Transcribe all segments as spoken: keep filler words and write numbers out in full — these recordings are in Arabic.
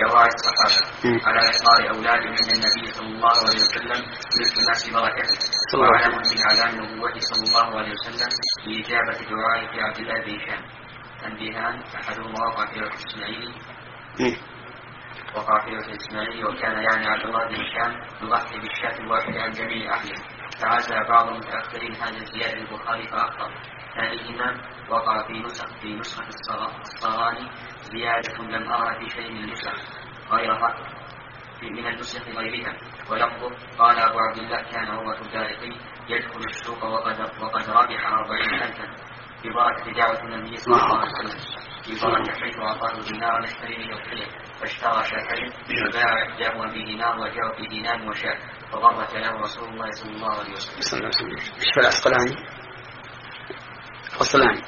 دواعي الصحابة على إقرار أولادهم من النبي صلى الله عليه وسلم بالتماس بركته، وعلم من أعلام نبوته صلى الله عليه وسلم بإجابة دعاء في عبد الله بن هشام. تنبيهان: أحدهما وقع في الإسماعيلي وقع في الإسماعيلي وكان يعني عبد الله بن هشام يضحي بالشاة الواحدة عن جميع أهله، فعزى بعض المتأخرين هذا الزيادة البخاري فأخطأ. ثانيهما وقع في نسخ في نسخة الصغاني زيادة لم أرى في شيء من النسخ غيرها من النسخ غيرها، ولفظه قال أبو عبد الله كان عروة الدارقي يدخل السوق وقد, وقد ربح أربعين ألفا ببركة دعوة النبي صلى الله عليه وسلم، ببركة حيث أعطاه دينارا يشتري به الخير فاشترى شاتين فباع إحداهما بدينار وجاء في دينار وشاة فضرت له رسول الله صلى الله عليه وسلم. ايش في العسقلاني؟ العسقلاني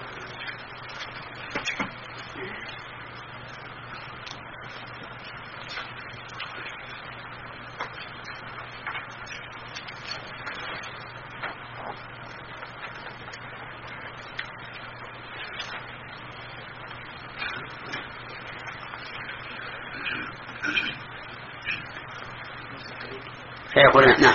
فيقول نعم.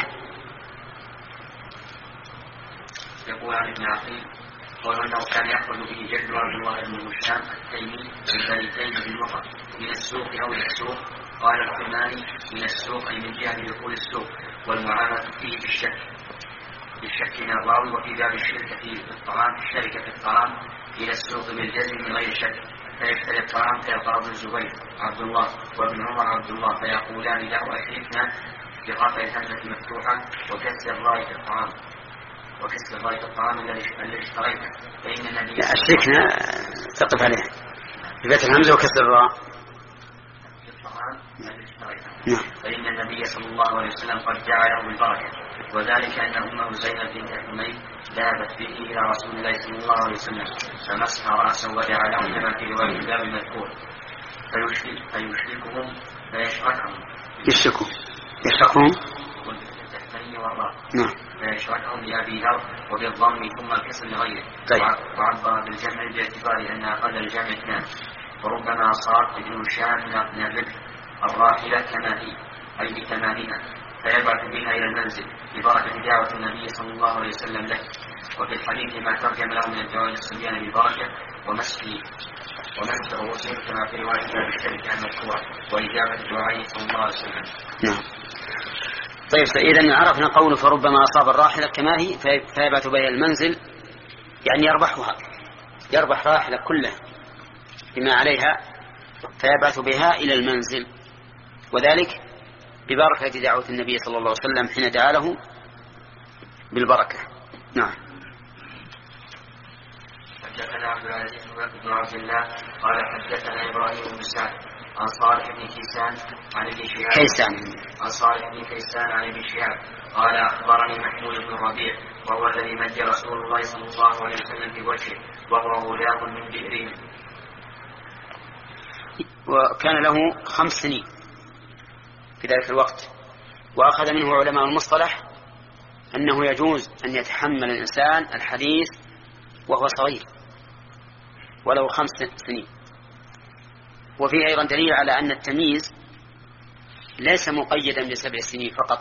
يقول عن ابن عقيل قال انه كان يأخذ به جد عبد الله بن هشام التيمي بالبريتين بالوقت من السوق او السوق. قال الحماني من السوق اي من جهه دخول السوق، والمعامله فيه بالشك بالشك من الراوي. وفي باب الشركه في الطعام الشركه في الطعام الى السوق بالجزم من غير شك، فيشتري الطعام فيقرأ ابن الزبير عبد الله وابن عمر عبد الله فيقولان له أشركنا بقطع الهمزة مفتوحة وكسر الراء في الطعام وكسر الراء في الطعام الذي اشتريته، فإن النبي أشركنا تقف عليه بفتح الهمزة وكسر الراء في الطعام الذي اشتريته، فإن النبي صلى الله عليه وسلم قد جعله بالبركة، وذلك أن أمه زينب بنت حميد ذهبت به إلى رسول الله صلى الله عليه وسلم فمسح رأسه ودعا له كما في رواية الباب المذكور، فيشركهم فيشركهم يشركهم يشركهم نعم فيشركهم بأبي ذر وبالضم ثم الكسر لغيره، وعبر بالجمع باعتبار أن أقل الجمع اثنان، وربما صار ابن هشام من الربح الراحلة كما هي أي بثمانها فيبعث بها إلى المنزل ببركة دعوة النبي صلى الله عليه وسلم له. وفي الحديث ما ترجم له من الدعاء للصبيان بالبركة ومسكي ومسك رؤوسهم كما في رواية باب الشركة المذكورة وإجابة دعائه صلى الله عليه وسلم. نعم. طيب إذن عرفنا قوله فربما أصاب الراحلة كما هي فيبعث بها المنزل، يعني يربحها يربح راحلة كلها بما عليها فيبعث بها إلى المنزل، وذلك ببركة دعوة النبي صلى الله عليه وسلم حين دعا له بالبركة. نعم. حدثنا عبد العزيز بن عبد الله قال حدثنا إبراهيم بن سعد عن صالح بن كيسان عن ابن شهاب كيسان عن صالح بن كيسان عن ابن شهاب قال أخبرني محمود بن ربيع وهو الذي مد رسول الله صلى الله عليه وسلم في وجهه وهو غلام من بئرهم، وكان له خمس سنين في ذلك الوقت، وأخذ منه علماء المصطلح أنه يجوز أن يتحمل الإنسان الحديث وهو صغير ولو خمس سنين. وفيه أيضا دليل على أن التمييز ليس مقيدا بسبع سنين فقط،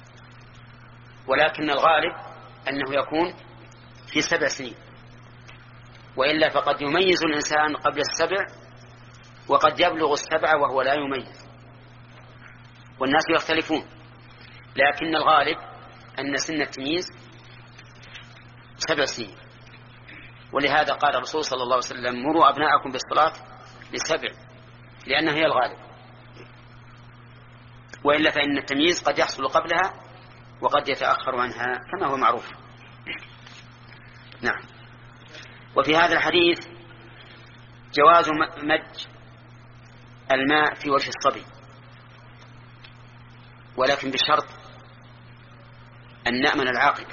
ولكن الغالب أنه يكون في سبع سنين، وإلا فقد يميز الإنسان قبل السبع وقد يبلغ السبع وهو لا يميز، والناس يختلفون، لكن الغالب أن سن التمييز سبع سنين. ولهذا قال الرسول صلى الله عليه وسلم مروا أبناءكم بالصلاة لسبع، لأنها هي الغالب، وإلا فإن التمييز قد يحصل قبلها وقد يتأخر عنها كما هو معروف. نعم. وفي هذا الحديث جواز مج الماء في وجه الصبي، ولكن بشرط أن نأمن العاقبة،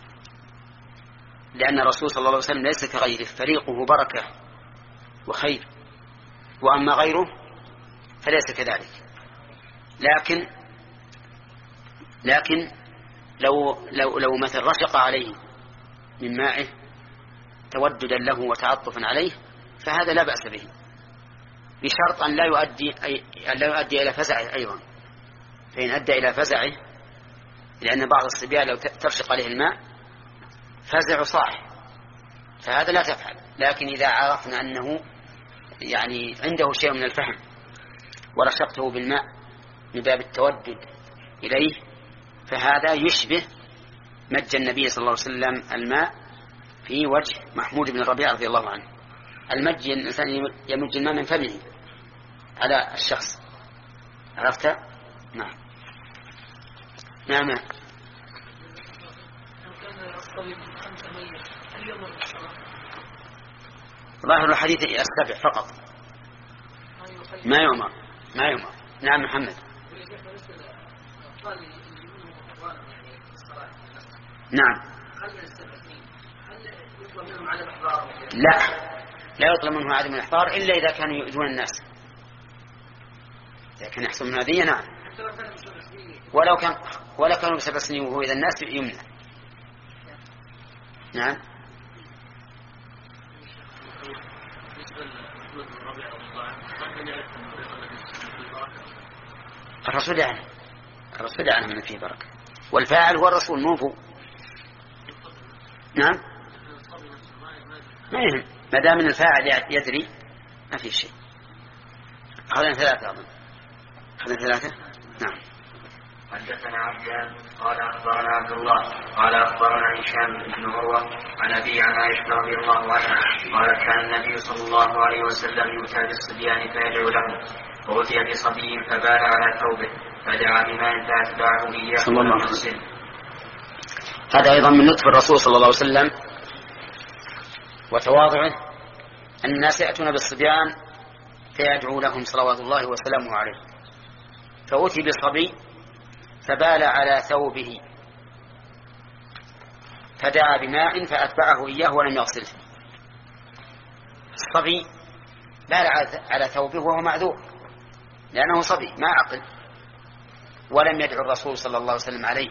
لأن الرسول صلى الله عليه وسلم ليس كغيره، فريقه بركة وخير، وأما غيره فليس كذلك. لكن لكن لو لو لو مثل رشق عليه من مائه توددا له وتعطفا عليه فهذا لا بأس به، بشرط أن لا يؤدي أي أن لا يؤدي إلى فزعه أيضا. فإن أدى إلى فزعه، لأن بعض الصبيان لو ترشق عليه الماء فزع صاح، فهذا لا تفعل. لكن إذا عرفنا أنه يعني عنده شيء من الفهم ورشقته بالماء من باب التودد إليه، فهذا يشبه مج النبي صلى الله عليه وسلم الماء في وجه محمود بن الربيع رضي الله عنه. المج الإنسان يمج الماء من فمه على الشخص، عرفت؟ نعم نعم. ظاهر الحديث السبع فقط، ما يؤمر ما يؤمر. نعم محمد. نعم. لا لا يطلب منه عدم الإحضار إلا إذا كانوا يؤذون الناس، إذا كان يحصل من هذه. نعم. ولو كان ولا كانوا بسبع سنين وهو إذا الناس يمنع. نعم. الرسول عنه الرسول عنه من فيه بركة، والفاعل هو الرسول مو هو. نعم. ما يهم ما دام ان الفاعل يدري ما في شيء. أخذنا ثلاثة أظن. أخذنا ثلاثة. نعم. حدثنا عبدان قال أخبرنا عبد الله قال أخبرنا هشام بن عروة عن أبي عن عائشة رضي الله عنها قال كان النبي صلى الله عليه وسلم يؤتى بالصبيان فيدعو لهم، وأتي بصبي فبال على ثوبه فدعا بماء فأتبعه إياه ولم يغسله. هذا أيضا من لطف الرسول صلى الله عليه وسلم وتواضعه أن الناس يأتون بالصبيان فيدعو لهم صلوات الله وسلامه عليه. فأتي بصبي فبال على ثوبه فدعا بماء فأتبعه إياه ولم يغسله. الصبي بال على ثوبه وهو معذور لأنه صبي ما عقل، ولم يدعو الرسول صلى الله عليه وسلم عليه،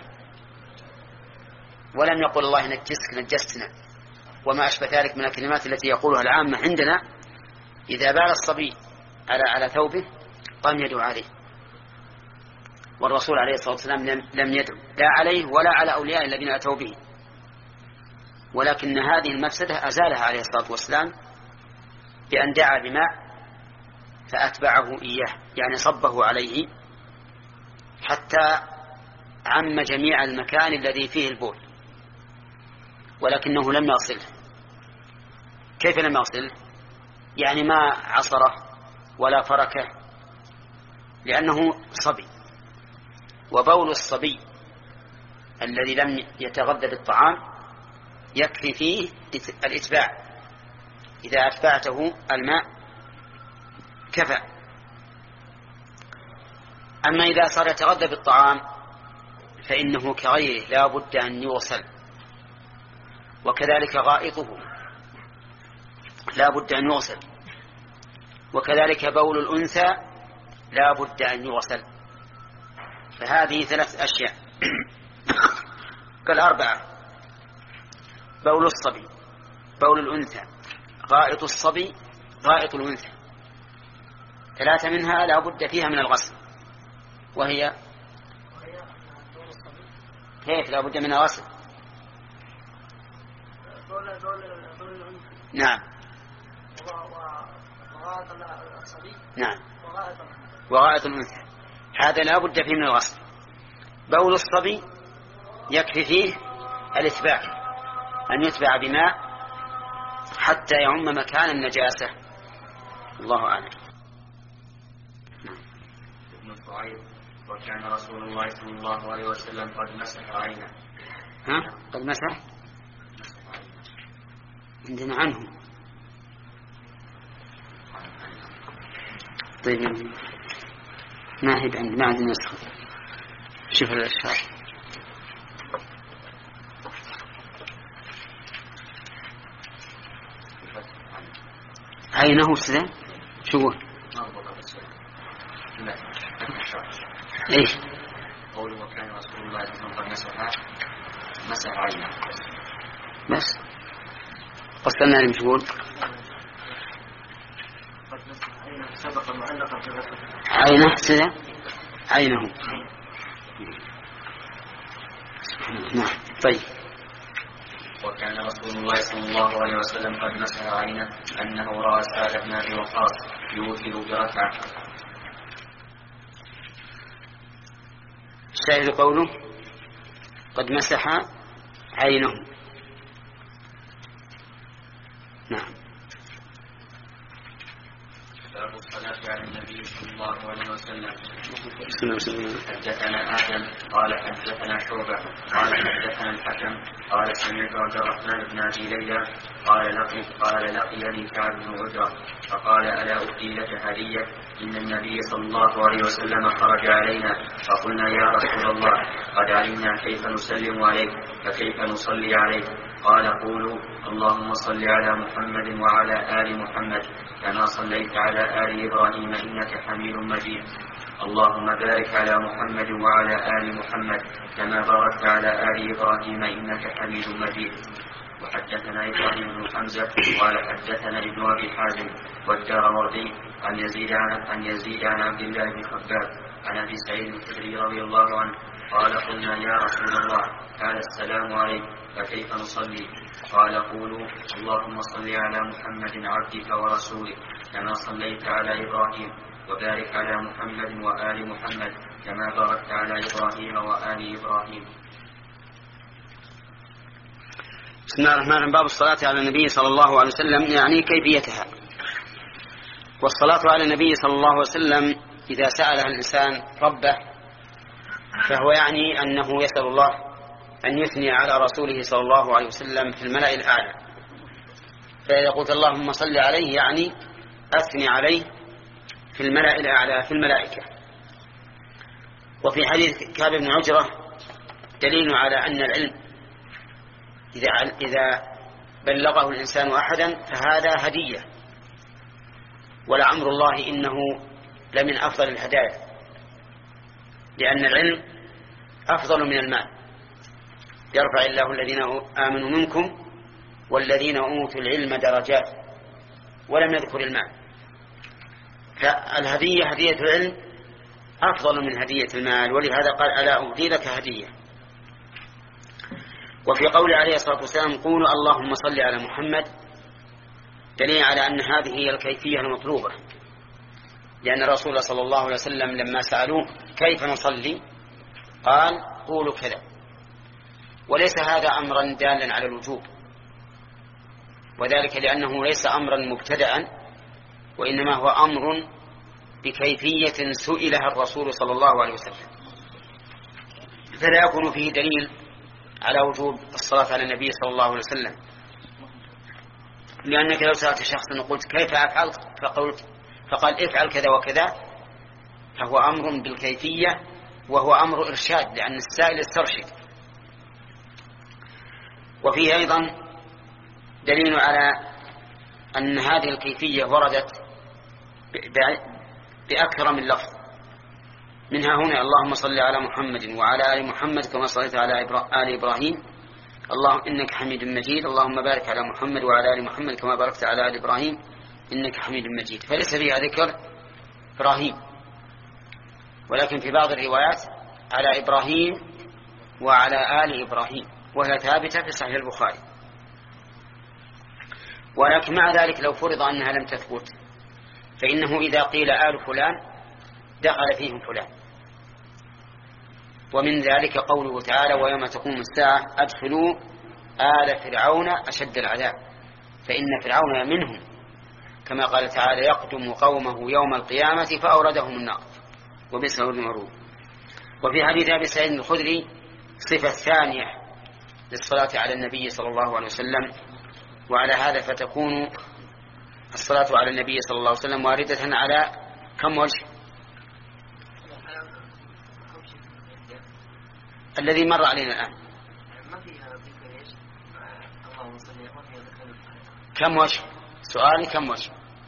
ولم يقل الله نجسك نجستنا وما أشبه ذلك من الكلمات التي يقولها العامة عندنا. إذا بال الصبي على على ثوبه لم يدعو عليه، والرسول عليه الصلاة والسلام لم يدعو لا عليه ولا على أولياء الذين أتوا به، ولكن هذه المفسدة أزالها عليه الصلاة والسلام بأن دعا بماء فأتبعه إياه، يعني صبه عليه حتى عم جميع المكان الذي فيه البول، ولكنه لم يغسله. كيف لم يغسله؟ يعني ما عصره ولا فركه، لأنه صبي، وبول الصبي الذي لم يتغذى بالطعام يكفي فيه الإتباع، إذا أتبعته الماء كفى. أما إذا صار يتغذى بالطعام فإنه كغيره لا بد أن يغسل، وكذلك غائطه لا بد أن يغسل، وكذلك بول الأنثى لا بد أن يغسل. فهذه ثلاث أشياء كالأربعة: بول الصبي، بول الأنثى، غائط الصبي، غائط الأنثى. ثلاثة منها لا بد فيها من الغسل، وهي كيف لا بد من الغسل؟ نعم نعم وغائط الأنثى هذا لا بد فيه من الغسل. بول الصبي يكفي فيه الإتباع، أن يتبع بماء حتى يعم مكان النجاسة. الله أعلم. ابن الصعيد وكان رسول الله صلى الله عليه وسلم قد مسح عينه. ها قد مسح عندنا عنه. طيب ما هي عندنا ما عندنا نسخة. شوف الأشياء عينه سلام شو هو؟ ايش؟ قوله وكان رسول الله صلى الله عليه وسلم مسح عينه بس قصدنا اللي مش يقول سبق معلقا في الرسول عينه سنة عينه. نعم. طيب. وكان رسول الله صلى الله عليه وسلم قد مسح عينه أنه رأى سعد بن أبي وقاص يوتر بركعة. الشاهد قوله قد مسح عينه. نعم. باب الصلاة على النبي صلى الله عليه وسلم. حدثنا آدم قال حدثنا شعبة قال حدثنا الحكم قال سمعت عبد الرحمن بن أبي ليلى قال لقي قال لقيني كعب بن عجرة فقال ألا أهدي لك هدية إن النبي صلى الله عليه وسلم خرج علينا فقلنا يا رسول الله قد علمنا كيف نسلم عليك فكيف نصلي عليك قال قولوا اللهم صل على محمد وعلى آل محمد كما صليت على آل إبراهيم إنك حميد مجيد اللهم بارك على محمد وعلى آل محمد كما باركت على آل إبراهيم إنك حميد مجيد. وحدثنا إبراهيم بن حمزة قال حدثنا ابن أبي حازم والدارمردي عن يزيد عن عن يزيد عن عبد الله بن خباب عن أبي سعيد الخدري رضي الله عنه قال قلنا يا رسول الله قال السلام عليك فكيف نصلي قال قولوا اللهم صل على محمد عبدك ورسولك كما صليت على إبراهيم وبارك على محمد وآل محمد كما باركت على إبراهيم وآل إبراهيم. بسم الله الرحمن الرحيم. باب الصلاة على النبي صلى الله عليه وسلم يعني كيفيتها. والصلاة على النبي صلى الله عليه وسلم إذا سألها الإنسان ربه فهو يعني أنه يسأل الله أن يثني على رسوله صلى الله عليه وسلم في الملأ الأعلى. فإذا قلت اللهم صل عليه يعني أثني عليه في الملأ الأعلى في الملائكة. وفي حديث كعب بن عجرة دليل على أن العلم إذا إذا بلغه الإنسان أحدا فهذا هدية، ولعمر الله إنه لمن أفضل الهدايا، لأن العلم أفضل من المال. يرفع الله الذين آمنوا منكم والذين أوتوا العلم درجات، ولم يذكر المال. فالهدية هدية العلم أفضل من هدية المال، ولهذا قال ألا أهدي لك هدية. وفي قول عليه الصلاة والسلام قولوا اللهم صل على محمد دليل على أن هذه هي الكيفية المطلوبة، لأن الرسول صلى الله عليه وسلم لما سألوه كيف نصلي قال قولوا كذا، وليس هذا أمرا دالا على الوجوب، وذلك لأنه ليس أمرا مبتدأ، وإنما هو أمر بكيفية سئلها الرسول صلى الله عليه وسلم، فلا يكون فيه دليل على وجوب الصلاة على النبي صلى الله عليه وسلم. لأنك لو سألت شخصا وقلت كيف أفعل فقلت فقال افعل كذا وكذا فهو أمر بالكيفية وهو أمر إرشاد، لأن السائل استرشد. وفيه أيضا دليل على أن هذه الكيفية وردت بأكثر من لفظ، منها هنا اللهم صل على محمد وعلى آل محمد كما صليت على آل إبراهيم اللهم إنك حميد مجيد اللهم بارك على محمد وعلى آل محمد كما باركت على آل إبراهيم إنك حميد مجيد. فليس فيها ذكر إبراهيم، ولكن في بعض الروايات على إبراهيم وعلى آل إبراهيم، وهي ثابتة في صحيح البخاري. ولكن مع ذلك لو فرض أنها لم تثبت فإنه إذا قيل آل فلان دخل فيهم فلان. ومن ذلك قوله تعالى ويوم تقوم الساعة أدخلوا آل فرعون أشد العذاب، فإن فرعون منهم كما قال تعالى يقدم قومه يوم القيامة فأوردهم النار وبئس المورود. وفي حديث أبي سعيد الخدري صفة ثانية للصلاة على النبي صلى الله عليه وسلم، وعلى هذا فتكون الصلاة على النبي صلى الله عليه وسلم واردة على كم وجه؟ الذي مر علينا الآن كم وجه؟ سؤالي كم وجه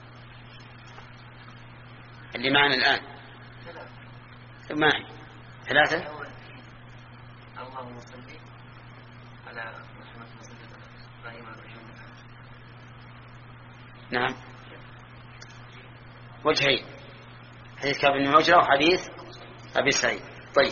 اللي معنا الآن؟ ما هي ثلاثة؟ اللهم صل على محمد نعم. وجهين، حديث كعب بن عجرة وحديث أبي سعيد. طيب،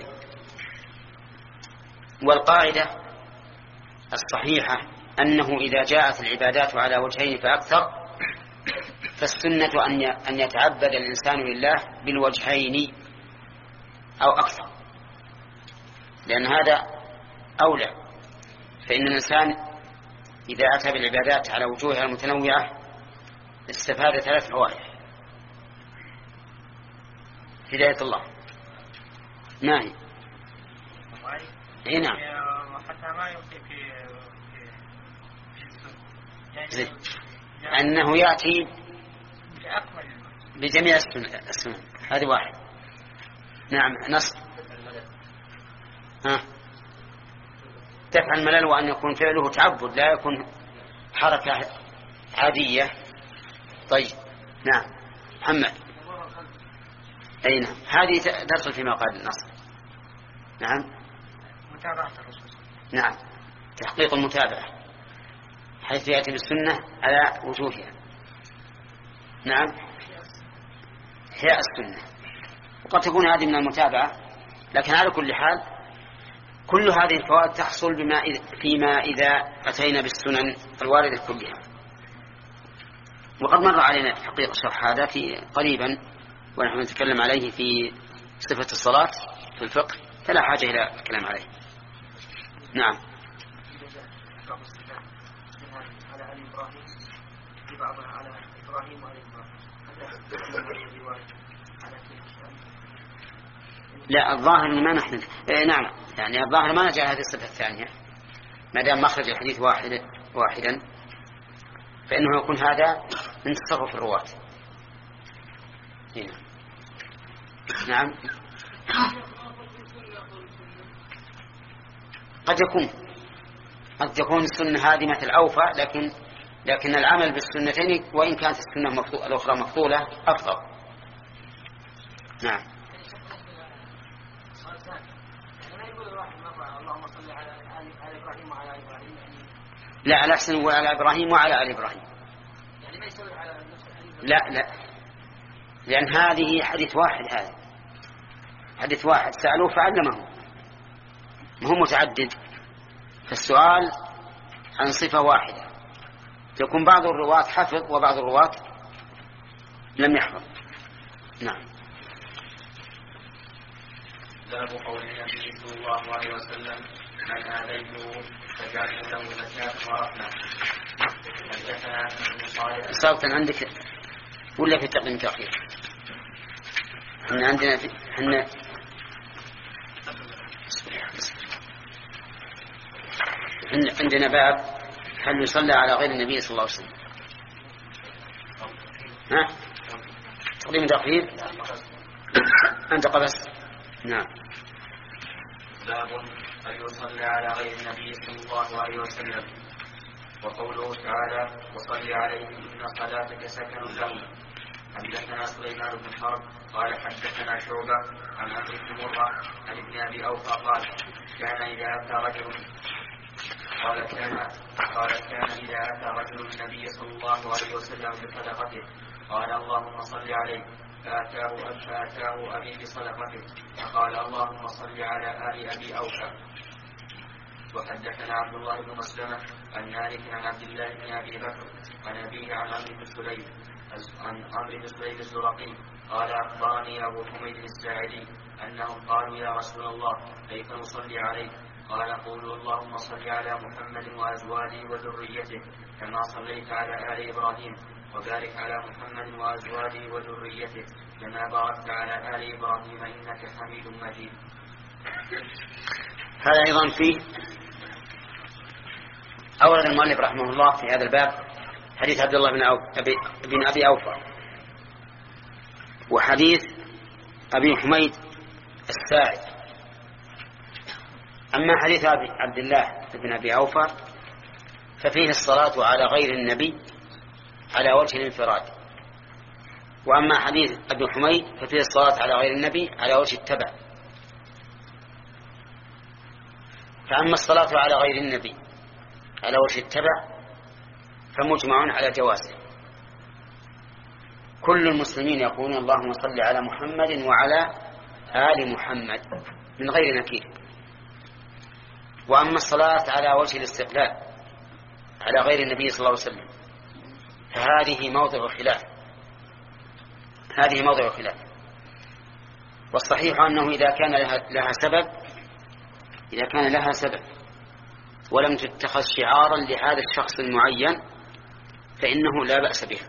والقاعدة الصحيحة أنه إذا جاءت العبادات على وجهين فأكثر فالسنة أن يتعبد الإنسان لله بالوجهين أو أكثر، لأن هذا أولى. فإن الإنسان إذا أتى بالعبادات على وجوهها المتنوعة استفاد ثلاث فوائد: هداية الله، ما هي؟ نعم، حتى ما يمكن في في أنه يأتي بجميع السنن. هذه واحد. نعم، نص ها دفع الملل، وأن يكون فعله تعبد لا يكون حركة عادية. طيب، نعم محمد. أي نعم، هذه تدخل فيما قال النص. نعم، متابعة الرسول. نعم، تحقيق المتابعة حيث يأتي بالسنة على وجوهها. نعم، هي السنة، وقد تكون هذه من المتابعة، لكن على كل حال كل هذه الفوائد تحصل بما فيما إذا أتينا بالسنن الواردة كلها. وقد مر علينا تحقيق شرح هذا في قريبا ونحن نتكلم عليه في صفة الصلاة في الفقه، فلا حاجة إلى الكلام عليه. نعم. لا، الظاهر ما نحن إيه نعم، يعني الظاهر ما نجعل هذه الصفة الثانية ما دام مخرج الحديث واحد واحدا، فإنه يكون هذا من تصرف الرواة. هنا. نعم، قد يكون قد تكون السنة هذه مثل أوفى، لكن لكن العمل بالسنتين وإن كانت السنة الأخرى مفضولة أفضل. نعم. لا، على أحسن وعلى إبراهيم وعلى آل إبراهيم. لا لا، لأن هذه حديث واحد، هذا حديث واحد سألوه فعلمه، ما هو متعدد. فالسؤال عن صفة واحدة، يكون بعض الرواة حفظ وبعض الرواة لم يحفظ. نعم. باب قول النبي صلى الله عليه وسلم: من آذيته فجعلت له زكاة ورحمة. حدثنا ابن صالح. صوتا عندك ولا في تقديم تأخير؟ إحنا عندنا في إحنا عندنا باب هل يصلى على غير النبي صلى الله عليه وسلم؟ ها؟ تقديم تأخير؟ أنت قبس. نعم. باب هل يصلى على غير النبي صلى الله عليه وسلم. وقوله تعالى: وصل عليهم إن صلاتك سكن لهم. حدثنا سليمان بن حرب قال حدثنا شعبة عن عمرو بن مرة عن ابن أبي أوفى قال: كان إذا أتى رجل قال كان قال كان إذا أتى رجل النبي صلى الله عليه وسلم بصدقته قال: اللهم صل عليه، فأتاه فأتاه أبي بصدقته فقال: اللهم صل على آل أبي أوفى. وحدثنا عبد الله بن مسلمة عن مالك عن عبد الله بن أبي بكر عن أبيه عن عمرو بن سليم عن عمرو بن سليم الزرقي قال: أخبرني أبو حميد الساعدي أنهم قالوا: يا رسول الله، كيف نصلي عليك؟ قال: قولوا: اللهم صل على محمد وأزواجه وذريته كما صليت على آل إبراهيم، وبارك على محمد وأزواجه وذريته كما باركت على آل إبراهيم إنك حميد مجيد. هذا أيضا فيه أورد المؤلف رحمه الله في هذا الباب حديث عبد الله بن, أو... أبي... بن أبي أوفى وحديث أبي حميد الساعد. أما حديث عبد الله بن أبي أوفى ففيه الصلاة على غير النبي على وجه الانفراد، وأما حديث أبي حميد ففيه الصلاة على غير النبي على وجه التبع. فأما الصلاة على غير النبي على وجه التبع فمجمع على جوازه، كل المسلمين يقولون اللهم صل على محمد وعلى آل محمد من غير نكير. وأما الصلاة على وجه الاستقلال على غير النبي صلى الله عليه وسلم فهذه موضع خلاف هذه موضع خلاف والصحيح أنه إذا كان لها, لها سبب إذا كان لها سبب ولم تتخذ شعارا لهذا الشخص المعين فإنه لا بأس بها.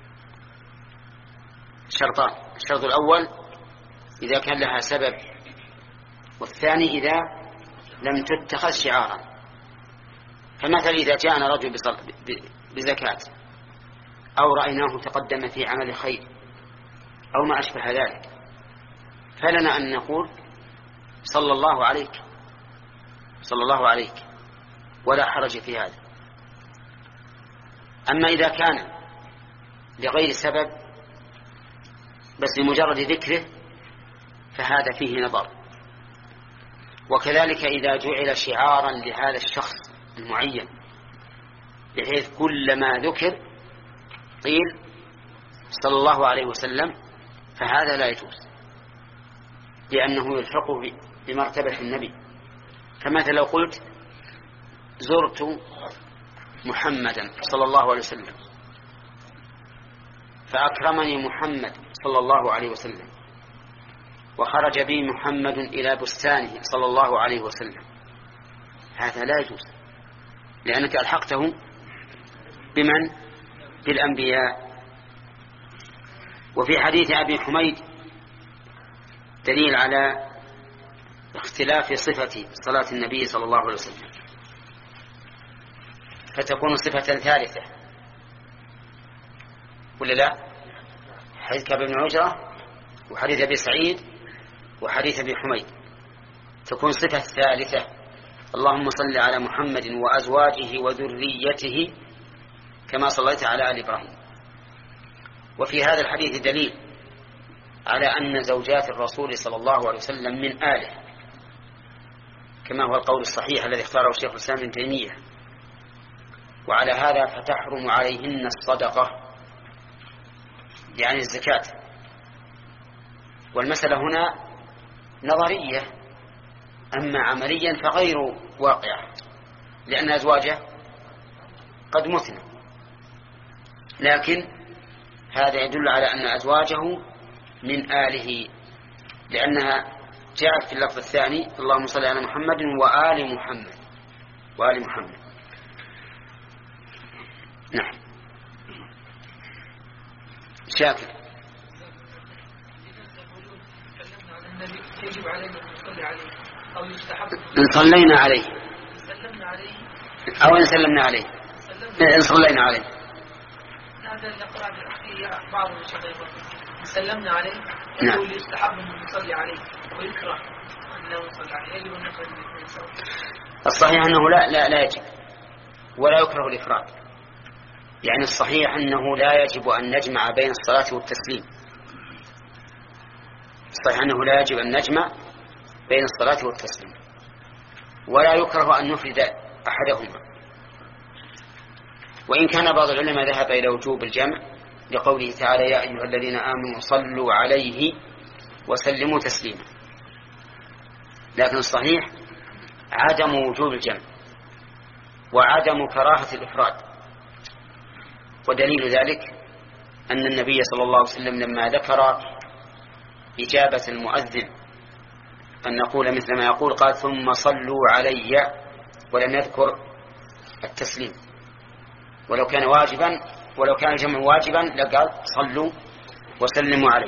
شرطان: الشرط الأول إذا كان لها سبب، والثاني إذا لم تتخذ شعارا. فمثلا إذا جاءنا رجل بزكاة أو رأيناه تقدم في عمل خير أو ما أشبه ذلك فلنا أن نقول صلى الله عليك صلى الله عليك ولا حرج في هذا. أما إذا كان لغير سبب بس لمجرد ذكره فهذا فيه نظر. وكذلك إذا جعل شعارا لهذا الشخص المعين بحيث كلما ذكر قيل صلى الله عليه وسلم فهذا لا يجوز لأنه يلحقه بمرتبة النبي. فمثلا لو قلت زرت محمدا صلى الله عليه وسلم فأكرمني محمد صلى الله عليه وسلم وخرج بي محمد إلى بستانه صلى الله عليه وسلم هذا لا يجوز لأنك ألحقته بمن؟ بالأنبياء. وفي حديث أبي حميد دليل على اختلاف صفة صلاة النبي صلى الله عليه وسلم فتكون صفة ثالثة ولا لا؟ حديث كعب بن عجرة وحديث أبي سعيد وحديث أبي حميد تكون صفة ثالثة: اللهم صل على محمد وأزواجه وذريته كما صليت على آل إبراهيم. وفي هذا الحديث دليل على أن زوجات الرسول صلى الله عليه وسلم من آله كما هو القول الصحيح الذي اختاره الشيخ الإسلام ابن تيمية. وعلى هذا فتحرم عليهن الصدقة يعني الزكاة. والمسألة هنا نظرية، أما عمليا فغير واقعة لأن أزواجه قد متن، لكن هذا يدل على أن أزواجه من آله لأنها جاءت في اللفظ الثاني اللهم صل على محمد وآل محمد وآل محمد. نعم. شاكر. يجب علينا أن نصلي عليه أو يستحب إن صلينا عليه سلمنا عليه أو إن سلمنا عليه إن صلينا عليه. هذا الأقرار في بعض الشباب سلمنا عليه نعم. يقول يستحب أن نصلي عليه ويكره أن لا نصلي عليه يجب أن نصلي عليه. الصحيح أنه لا لا لا يجب ولا يكره الإفراد، يعني الصحيح أنه لا يجب أن نجمع بين الصلاة والتسليم. الصحيح أنه لا يجب أن نجمع بين الصلاة والتسليم ولا يكره أن نفرد أحدهما. وإن كان بعض العلماء ذهب إلى وجوب الجمع لقوله تعالى يا أيها الذين آمنوا صلوا عليه وسلموا تسليما، لكن الصحيح عدم وجوب الجمع وعدم كراهة الإفراد. ودليل ذلك أن النبي صلى الله عليه وسلم لما ذكر إجابة المؤذن أن نقول مثل ما يقول قال ثم صلوا علي ولم يذكر التسليم. ولو كان واجبا ولو كان الجمع واجبا لقال صلوا وسلموا عليه.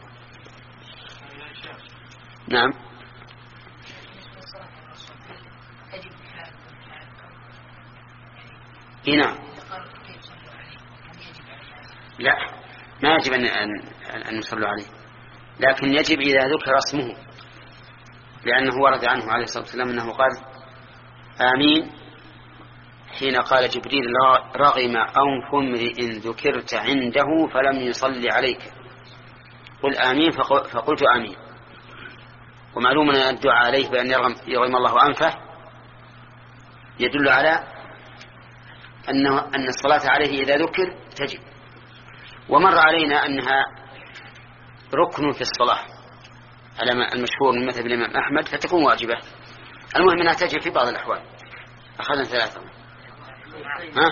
نعم. نعم. لا ما يجب أن أن نصلوا عليه، لكن يجب إذا ذكر اسمه، لأنه ورد عنه عليه الصلاة والسلام أنه قال آمين حين قال جبريل رغم أنف امرئ ذكرت عنده فلم يصلي عليك قل آمين فقلت آمين. ومعلوم أن الدعاء عليه بأن يرغم, يرغم الله أنفه يدل على أنه أن الصلاة عليه إذا ذكر تجب. ومر علينا أنها ركن في الصلاة على المشهور من مذهب الإمام أحمد، فتكون واجبة. المهم أنها تجب في بعض الأحوال. أخذنا ثلاثة. ها؟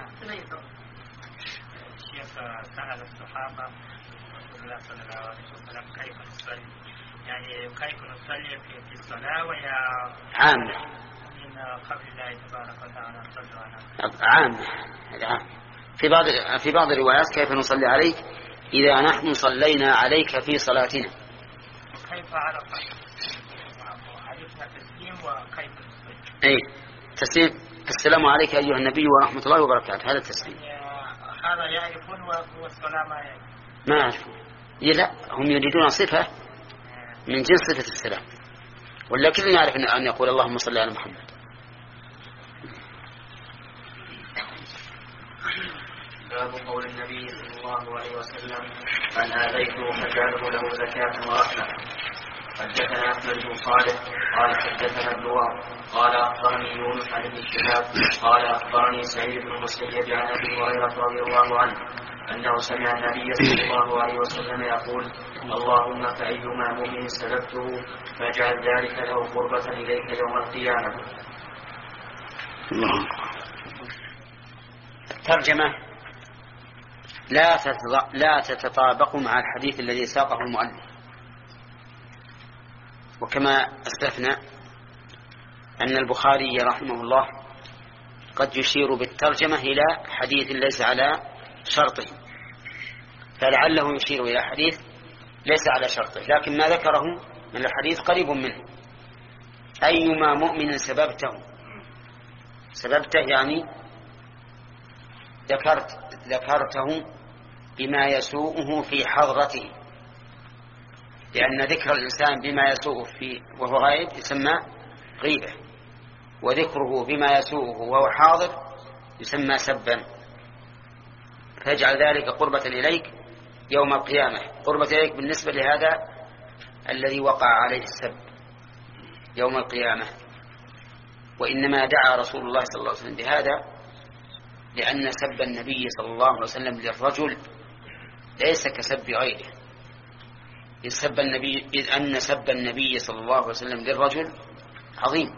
شيخ سأل الصحابة رسول الله صلى الله عليه وسلم كيف نصلي، يعني كيف نصلي في الصلاة وهي عامة من قبل الله تبارك وتعالى صلى على عامة عام. في بعض في بعض الروايات كيف نصلي عليك إذا نحن صلينا عليك في صلاتنا. كيف عرف عرفنا تسليم وكيف نصلي؟ أي تسليم السلام عليك أيها النبي ورحمة الله وبركاته، هذا التسليم. هذا يعرفون والصلاة ما يعرفون. ما يعرفون. لا، هم يريدون صفة من جنس صفة السلام، ولكن يعرف أن يقول اللهم صل على محمد. باب قول النبي صلى الله عليه وسلم من آذيته فجعله له زكاة ورحمة. حدثنا أحمد بن صالح قال حدثنا ابن وهب قال أخبرني يونس عن ابن شهاب قال أخبرني سعيد بن المسيب عن أبي هريرة رضي الله عنه أنه سمع النبي صلى الله عليه وسلم يقول اللهم فأيما مؤمن سلبته فاجعل ذلك له قربة إليك يوم القيامة. الترجمة لا لا تتطابق مع الحديث الذي ساقه المؤلف. وكما أسلفنا أن البخاري رحمه الله قد يشير بالترجمة إلى حديث ليس على شرطه، فلعله يشير إلى حديث ليس على شرطه، لكن ما ذكره من الحديث قريب منه. أيما مؤمن سببته، سببته يعني ذكرت ذكرته بما يسوءه في حضرته، لأن ذكر الإنسان بما يسوءه في وهو غائب يسمى غيبة، وذكره بما يسوءه وهو حاضر يسمى سبا. فاجعل ذلك قربة إليك يوم القيامة. قربة إليك بالنسبة لهذا الذي وقع عليه السب يوم القيامة. وإنما دعا رسول الله صلى الله عليه وسلم بهذا لأن سب النبي صلى الله عليه وسلم للرجل ليس كسب غيره، إذ سب النبي إذ أن سب النبي صلى الله عليه وسلم للرجل عظيم،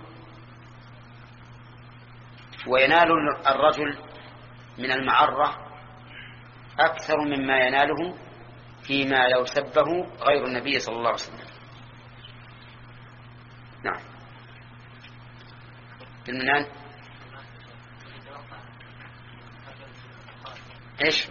وينال الرجل من المعرة أكثر مما يناله فيما لو سبه غير النبي صلى الله عليه وسلم. نعم. المنان إيش؟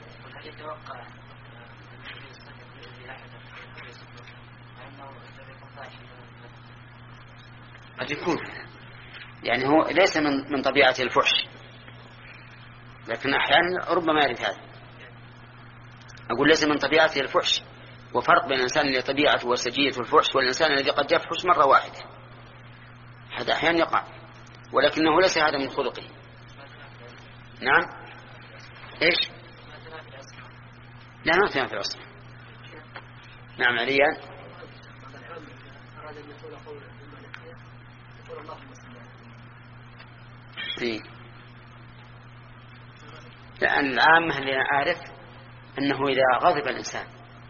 قد يكون يعني هو ليس من من طبيعة الفحش، لكن أحيانا ربما يرد هذا. أقول ليس من طبيعته الفحش، وفرق بين الإنسان اللي طبيعته وسجية الفحش والإنسان الذي قد يفحش مرة واحدة، هذا أحيانا يقع، ولكنه ليس هذا من خلقه. نعم. إيش؟ لا ما في الأصل. نعم عليا. إيه. لأن العامة اللي أعرف أنه إذا غضب الإنسان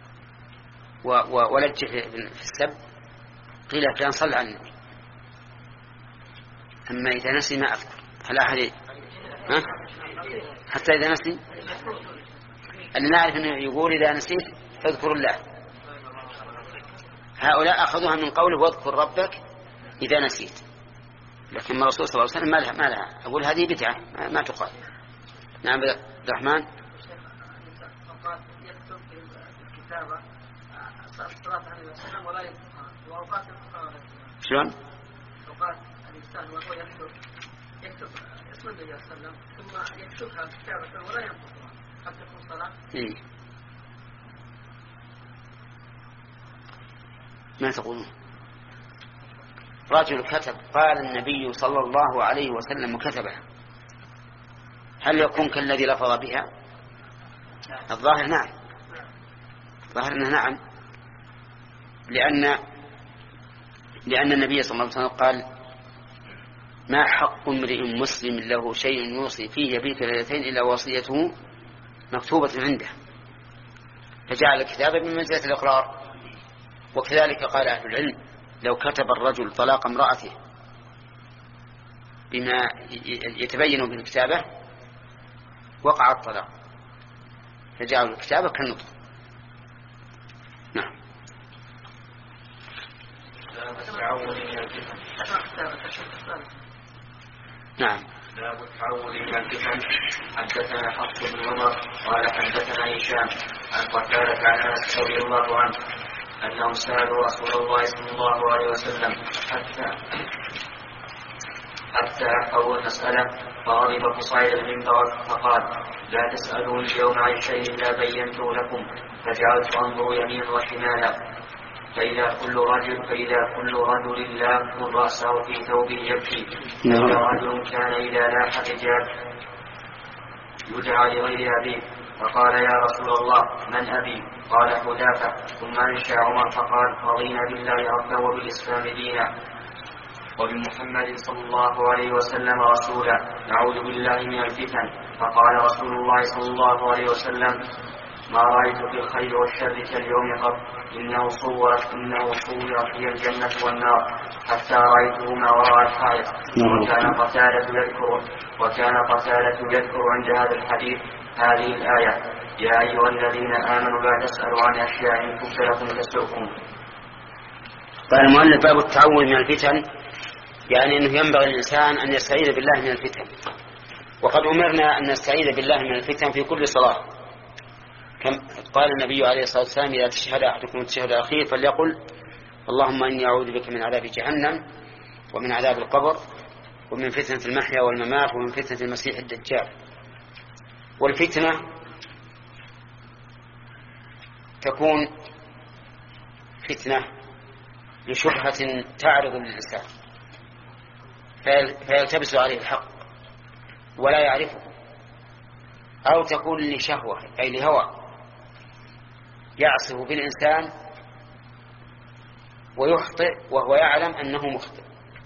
ولج في السب قيل فلان صلى على النبي، أما إذا نسي ما أذكر. هل أحد ها؟ حتى إذا نسي أن نعرف أنه يقول إذا نسيت فاذكر الله. هؤلاء أخذوها من قوله واذكر ربك إذا نسيت، لكن الرسول صلى الله عليه وسلم ما لها, ما لها. أقول هذه بدعة ما, ما تقال. نعم عبد الرحمن. يكتب الكتابة الصلاة عليه وسلم ولا ينطقها، وأوقات ينطقها. شلون؟ أوقات الإنسان وهو يكتب يكتب اسم النبي صلى الله عليه وسلم ثم يكتبها كتابة ولا ينطقها حتى تكون صلاة. إيه. ما تقولون؟ رجل كتب قال النبي صلى الله عليه وسلم كتبها، هل يكون كالذي لفظ بها؟ الظاهر نعم، الظاهر أنه نعم، لأن لأن النبي صلى الله عليه وسلم قال ما حق امرئ مسلم له شيء يوصي فيه يبيت ليلتين إلا وصيته مكتوبة عنده. فجعل الكتابة بمنزلة الإقرار. وكذلك قال أهل العلم لو كتب الرجل طلاق امرأته بما يتبين بالكتابة وقع الطلاق، فجعلوا الكتابة كالنطق. نعم. نعم. باب التعوذ من الفتن. حدثنا حفص بن عمر قال حدثنا هشام عن قتادة عن انس رضي الله عنه انهم سالوا رسول الله صلى الله عليه وسلم حتى حتى احفظوا المسألة فغضب فصعد المنبر فقال: لا تسألون اليوم عن شيء لا بينته لكم. فجعلت انظر يمينا وشمالا فإذا كل رجل فإذا كل رجل لام رأسه في ثوبه يبكي. فإذا رجل كان إذا لاح الرجال يدعى لغير أبيه. فقال: يا رسول الله من أبي؟ قال: حذافة. ثم أنشأ عمر فقال: رضينا بالله ربا وبالإسلام دينا وبمحمد صلى الله عليه وسلم رسولا نعوذ بالله من الفتن. فقال رسول الله صلى الله عليه وسلم: ما رأيت في الخير والشر كاليوم قط. إنه صورت إنه صورت هي الجنة والنار حتى رأيتهما وراء الحائط. وكان قتادة يذكر وكان قتادة يذكر عند هذا الحديث هذه الآية: يا أيها الذين آمنوا لا تسألوا عن أشياء إن تبد لكم تسؤكم. قال المؤلف: باب التعوذ من الفتن، يعني أنه ينبغي الإنسان أن يستعيذ بالله من الفتن. وقد أمرنا أن نستعيذ بالله من الفتن في كل صلاة. كم قال النبي عليه الصلاة والسلام: إذا تشهد أحدكم تشهد أخيه فليقل: اللهم إني أعوذ بك من عذاب جهنم ومن عذاب القبر ومن فتنة المحيا والممات ومن فتنة المسيح الدجال. والفتنة تكون فتنة لشبهة تعرض للإنسان فيلتبس عليه الحق ولا يعرفه، أو تكون لشهوة أي لهوى يعصف بالإنسان ويخطئ وهو يعلم أنه مخطئ.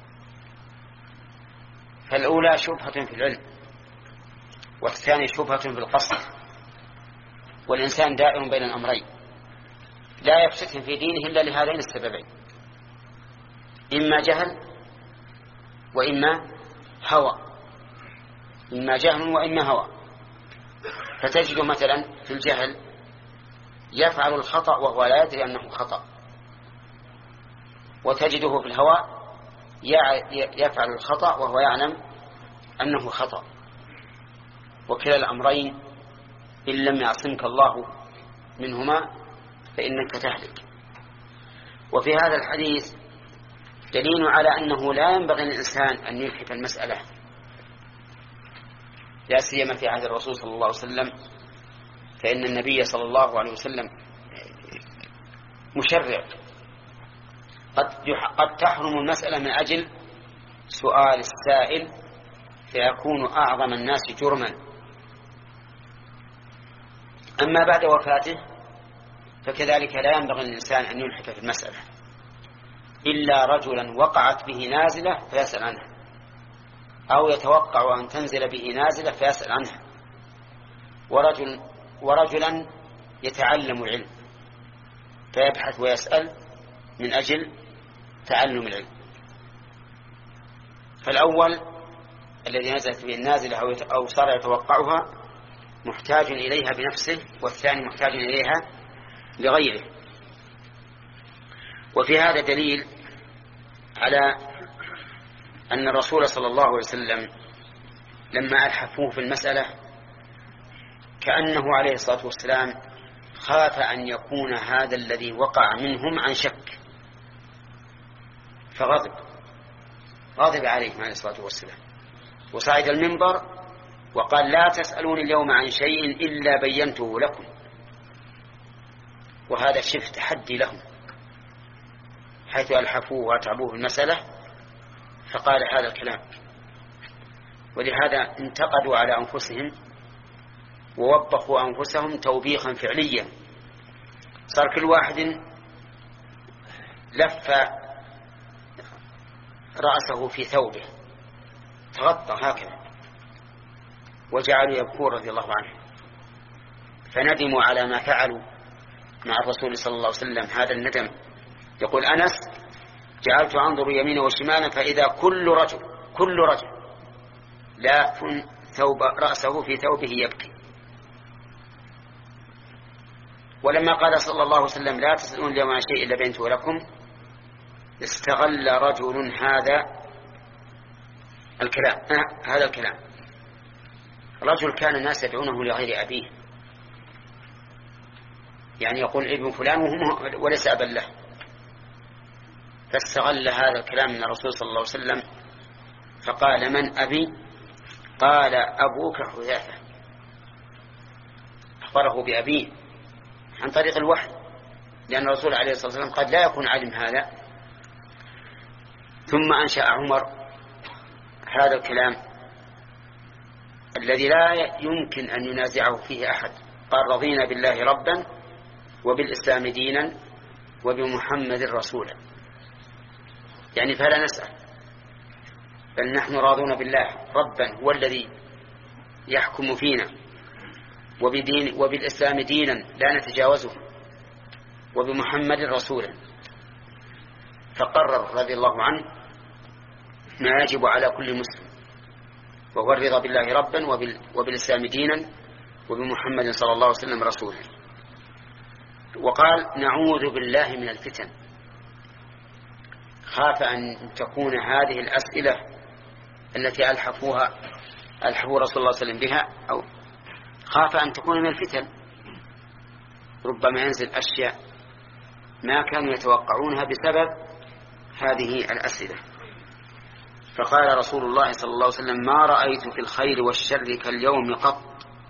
فالأولى شبهة في العلم، والثاني شبهة في القصد. والإنسان دائر بين الأمرين لا يفتتن في دينه إلا لهذين السببين: إما جهل وإما هوى، إما جهل وإما هوى. فتجد مثلا في الجهل يفعل الخطأ وهو لا يدري أنه خطأ، وتجده في الهوى يفعل الخطأ وهو يعلم أنه خطأ. وكلا الأمرين إن لم يعصمك الله منهما فإنك تهلك. وفي هذا الحديث دليل على أنه لا ينبغي للإنسان أن يلحق المسألة، لا سيما في عهد الرسول صلى الله عليه وسلم، فإن النبي صلى الله عليه وسلم مشرع. قد قد تحرم المسألة من أجل سؤال السائل فيكون أعظم الناس جرما. أما بعد وفاته فكذلك لا ينبغي للإنسان أن يلحق في المسألة إلا رجلا وقعت به نازلة فيسأل عنها، أو يتوقع أن تنزل به نازلة فيسأل عنها، ورجل ورجلا يتعلم العلم فيبحث ويسأل من أجل تعلم العلم. فالأول الذي نزلت به النازلة أو صار يتوقعها محتاج إليها بنفسه، والثاني محتاج إليها لغيره. وفي هذا دليل على أن الرسول صلى الله عليه وسلم لما ألحفوه في المسألة كأنه عليه الصلاة والسلام خاف أن يكون هذا الذي وقع منهم عن شك، فغضب غضب عليه عليه الصلاة والسلام وصعد المنبر وقال: لا تسألون اليوم عن شيء إلا بينته لكم. وهذا شف تحدي لهم حيث ألحفوه وأتعبوه المسألة فقال هذا الكلام. ولهذا انتقدوا على أنفسهم ووبخوا أنفسهم توبيخا فعليا. صار كل واحد لف رأسه في ثوبه تغطى هكذا، وجعلوا يبكون رضي الله عنه، فندموا على ما فعلوا مع الرسول صلى الله عليه وسلم هذا الندم. يقول أنس: جعلت أنظر يمينا وشمالا فإذا كل رجل كل رجل لاف ثوب رأسه في ثوبه يبكي. ولما قال صلى الله عليه وسلم: لا تسألون اليوم عن شيء إلا بينته لكم، استغل رجل هذا الكلام هذا الكلام رجل كان الناس يدعونه لغير أبيه، يعني يقول ابن فلان وهم وليس أبا له، فاستغل هذا الكلام من الرسول صلى الله عليه وسلم فقال: من أبي؟ قال: أبوك حذافة. أخبره بأبيه عن طريق الوحي، لأن الرسول عليه الصلاة والسلام قد لا يكون علم هذا. ثم أنشأ عمر هذا الكلام الذي لا يمكن أن ينازعه فيه أحد. قال: رضينا بالله ربا وبالإسلام دينا وبمحمد رسولا. يعني فلا نسأل، بل نحن راضون بالله ربا، هو الذي يحكم فينا، وبدين وبالإسلام دينا لا نتجاوزه، وبمحمد رسولا. فقرر رضي الله عنه ما يجب على كل مسلم، وهو الرضا بالله ربا وبالإسلام دينا وبمحمد صلى الله عليه وسلم رسولا. وقال: نعوذ بالله من الفتن. خاف أن تكون هذه الأسئلة التي ألحفوها ألحفوا رسول الله صلى الله عليه وسلم بها، أو خاف أن تكون من الفتن، ربما ينزل أشياء ما كانوا يتوقعونها بسبب هذه الأسئلة. فقال رسول الله صلى الله عليه وسلم: ما رأيت في الخير والشر كاليوم قط،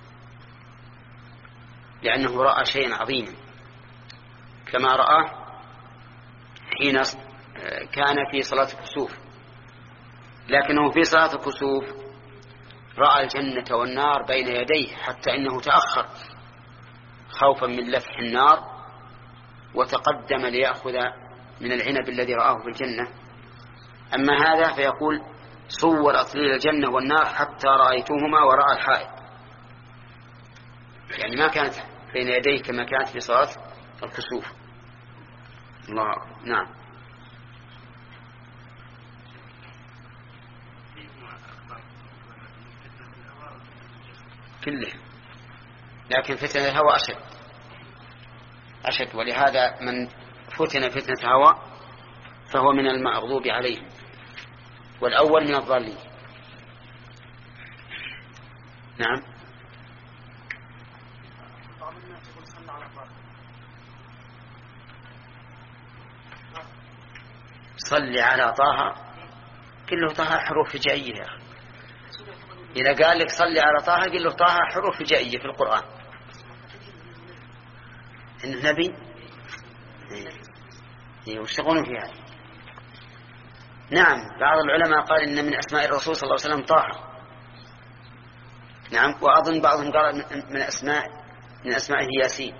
لأنه رأى شيئا عظيما كما رآه حين كان في صلاة الكسوف، لكنه في صلاة الكسوف رأى الجنة والنار بين يديه، حتى إنه تأخر خوفا من لفح النار وتقدم ليأخذ من العنب الذي رآه في الجنة. أما هذا فيقول: صورت لي الجنة والنار حتى رأيتهما وراء الحائط، يعني ما كانت بين يديه كما كانت في صلاة الكسوف. الله. نعم. كله، لكن فتنة الهوى أشد أشد ولهذا من فتن فتنة هوى فهو من المغضوب عليه، والأول من الضالين. نعم. صلي على طه، كله طه حروف هجائية يا أخي. إذا قال لك صلي على طه قل له طه حروف هجائية في القرآن. إنه نبي يشتغلون فيها. نعم، بعض العلماء قال إن من أسماء الرسول صلى الله عليه وسلم طه. نعم، وأظن بعضهم قال من أسماء من أسمائه ياسين،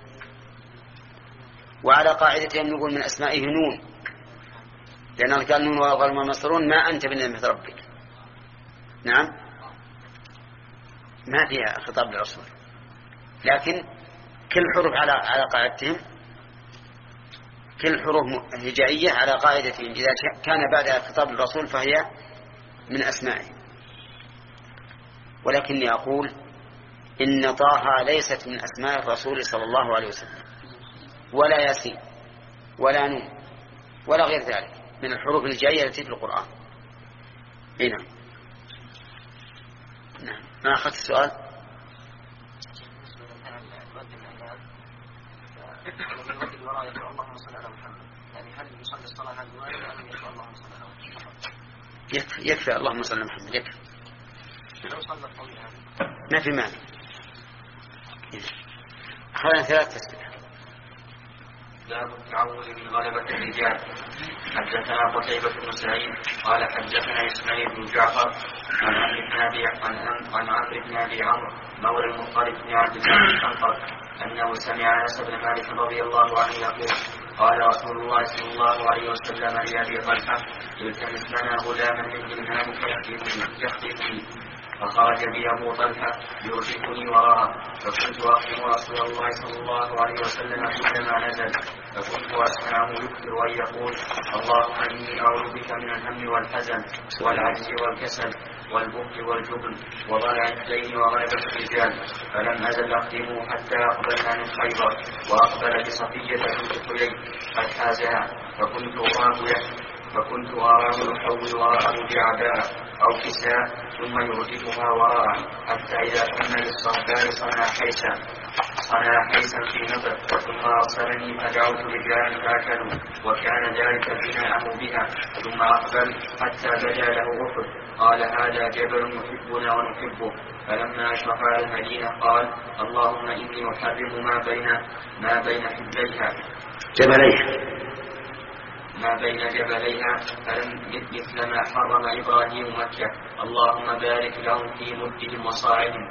وعلى قاعدتهم نقول من أسمائه نون، لأنه قال: نون والظلم والمسرون ما أنت بنعمة ربك. نعم، ما فيها خطاب للرسول، لكن كل حروف على على قاعدتهم، كل حروف هجائية على قاعدتهم، إذا كان بعدها خطاب للرسول فهي من أسمائه. ولكني أقول إن طه ليست من أسماء الرسول صلى الله عليه وسلم، ولا ياسين ولا نون ولا غير ذلك من الحروف الهجائية التي في القرآن. هنا نعم. ما أخذت السؤال؟ يكفي يكفي اللهم صل على محمد، يكفي. ما في مانع. أخذنا ثلاث أسئلة. باب التعوذ من غلبة الرجال. حدثنا قتيبة بن سعيد قال حدثنا إسماعيل بن جعفر عن عمرو بن أبي عن عمرو بن أبي عمرو مولى المطلب بن عبد الله بن حنطب أنه سمع أنس بن مالك رضي الله عنه يقول: قال رسول الله صلى الله عليه وسلم لأبي طلحة: التمس لنا غلاما من غلمانك يخدمني. فخرج بي أبو طلحة يرشدني وراءه، فكنت أخدم رسول الله صلى الله عليه وسلم كلما نزل، فكنت أسمعه يكثر وأن يقول: اللهم إني أعوذ بك من الهم والحزن والعجز والكسل والبخل والجبن وضلع الدين وغلبة الرجال. فلم أزل أخدمه حتى أقبلنا من خيبر، وأقبل بصفية بنت حيي قد حازها، فكنت أراه فكنت أراه يحول وراءه بعباء أو كساء ثم يردفها وراءه، حتى إذا كنا للصحبان صنع حيسا صنع حيسا في نظر، ثم أرسلني فدعوت رجالا فأكلوا، وكان ذلك بناءه بها. ثم أقبل حتى بدا له أحد، قال: هذا جبل يحبنا ونحبه. فلما أشرف على المدينة قال: اللهم إني أحرم ما بين ما بين حبيها جبليها ما بين جبليها، فلم مثل ما حرم إبراهيم مكة. اللهم بارك لهم في مدهم وصاعهم.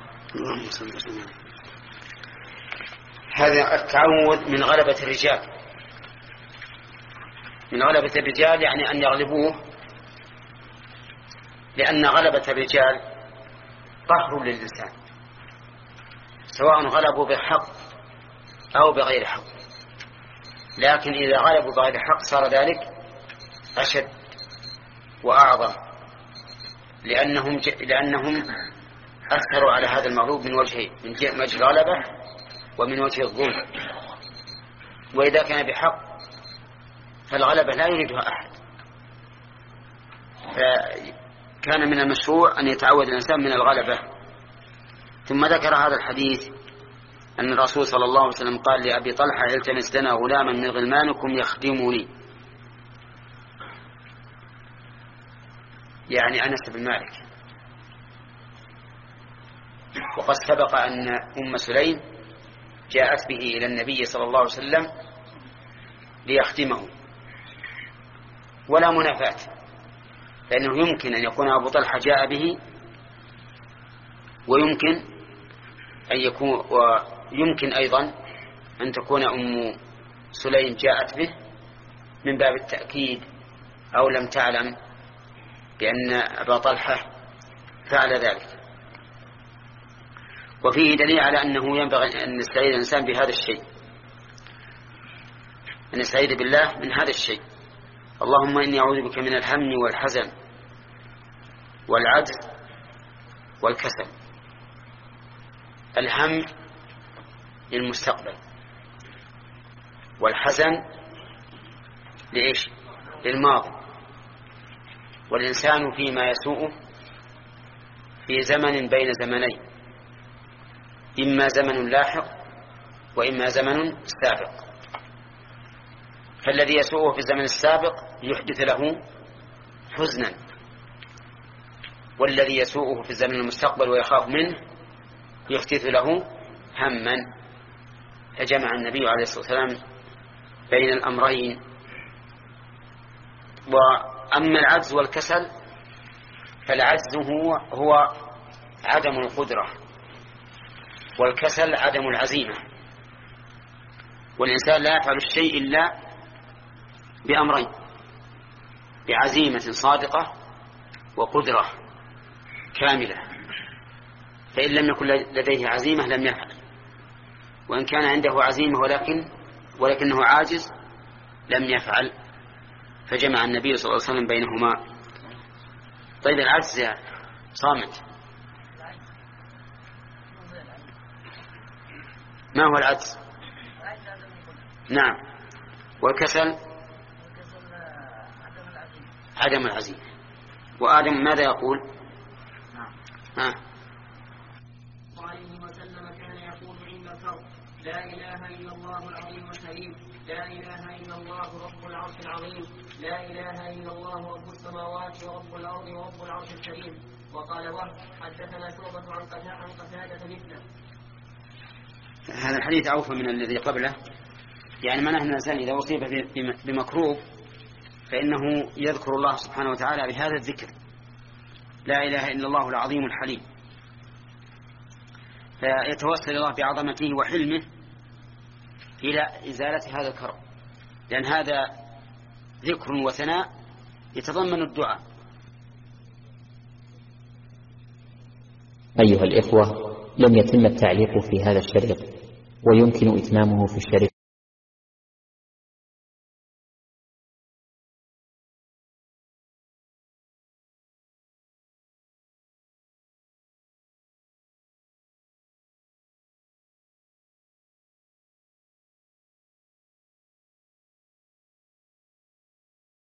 هذا التعوذ من غلبة الرجال. من غلبة الرجال يعني أن يغلبوه، لأن غلبة الرجال قهر للإنسان، سواء غلبوا بالحق أو بغير حق. لكن إذا غلبوا بغير حق صار ذلك أشد وأعظم، لأنهم لأنهم أثروا على هذا المغلوب من وجهين: من وجه الغلبة ومن وجه الظلم. وإذا كان بحق فالغلبة لا يريدها أحد، فكان من المشروع أن يتعود الإنسان من الغلبة. ثم ذكر هذا الحديث أن الرسول صلى الله عليه وسلم قال لأبي طلحة: التمس لنا غلاما من غلمانكم يخدمني، يعني أنس بن مالك. وقد سبق أن أم سليم جاءت به إلى النبي صلى الله عليه وسلم ليخدمه، ولا منافاة، لأنه يمكن أن يكون أبو طلحة جاء به، ويمكن أن يكون ويمكن أيضا أن تكون أم سليم جاءت به من باب التأكيد، أو لم تعلم بأن أبا طلحة فعل ذلك. وفيه دليل على أنه ينبغي أن نستعيذ الإنسان بهذا الشيء، أن نستعيذ بالله من هذا الشيء: اللهم إني أعوذ بك من الهم والحزن والعجز والكسل. الهم للمستقبل، والحزن لإيش؟ للماضي. والإنسان فيما يسوءه في زمن بين زمنين، إما زمن لاحق وإما زمن سابق. فالذي يسوءه في الزمن السابق يحدث له حزنا، والذي يسوءه في الزمن المستقبل ويخاف منه يحدث له هما. فجمع النبي عليه الصلاة والسلام بين الأمرين. وأما العجز والكسل فالعجز هو, هو عدم القدرة، والكسل عدم العزيمة. والإنسان لا يفعل الشيء إلا بأمرين: بعزيمة صادقة وقدرة كاملة. فإن لم يكن لديه عزيمة لم يفعل، وإن كان عنده عزيمة ولكن ولكنه عاجز لم يفعل. فجمع النبي صلى الله عليه وسلم بينهما. طيب العجز يا صامت، ما هو العجز؟ نعم. والكسل عدم العزيمة. وآدم ماذا يقول؟ ها. عليه وسلم كان يقول عند الكرب: لا إله إلا الله العظيم الكريم، لا إله إلا الله رب العرش العظيم، لا إله إلا الله رب السماوات ورب الأرض ورب العرش الكريم. وقال وهب: حدثنا شعبة عن قتادة مثله. هذا الحديث أوفى من الذي قبله، يعني معناه أن الإنسان إذا أصيب بمكروب فإنه يذكر الله سبحانه وتعالى بهذا الذكر: لا إله إلا الله العظيم الحليم، فيتوسل الله بعظمته وحلمه إلى إزالة هذا الكرب، لأن هذا ذكر وثناء يتضمن الدعاء. أيها الإخوة، لم يتم التعليق في هذا الشريط، ويمكن إتمامه في الشريط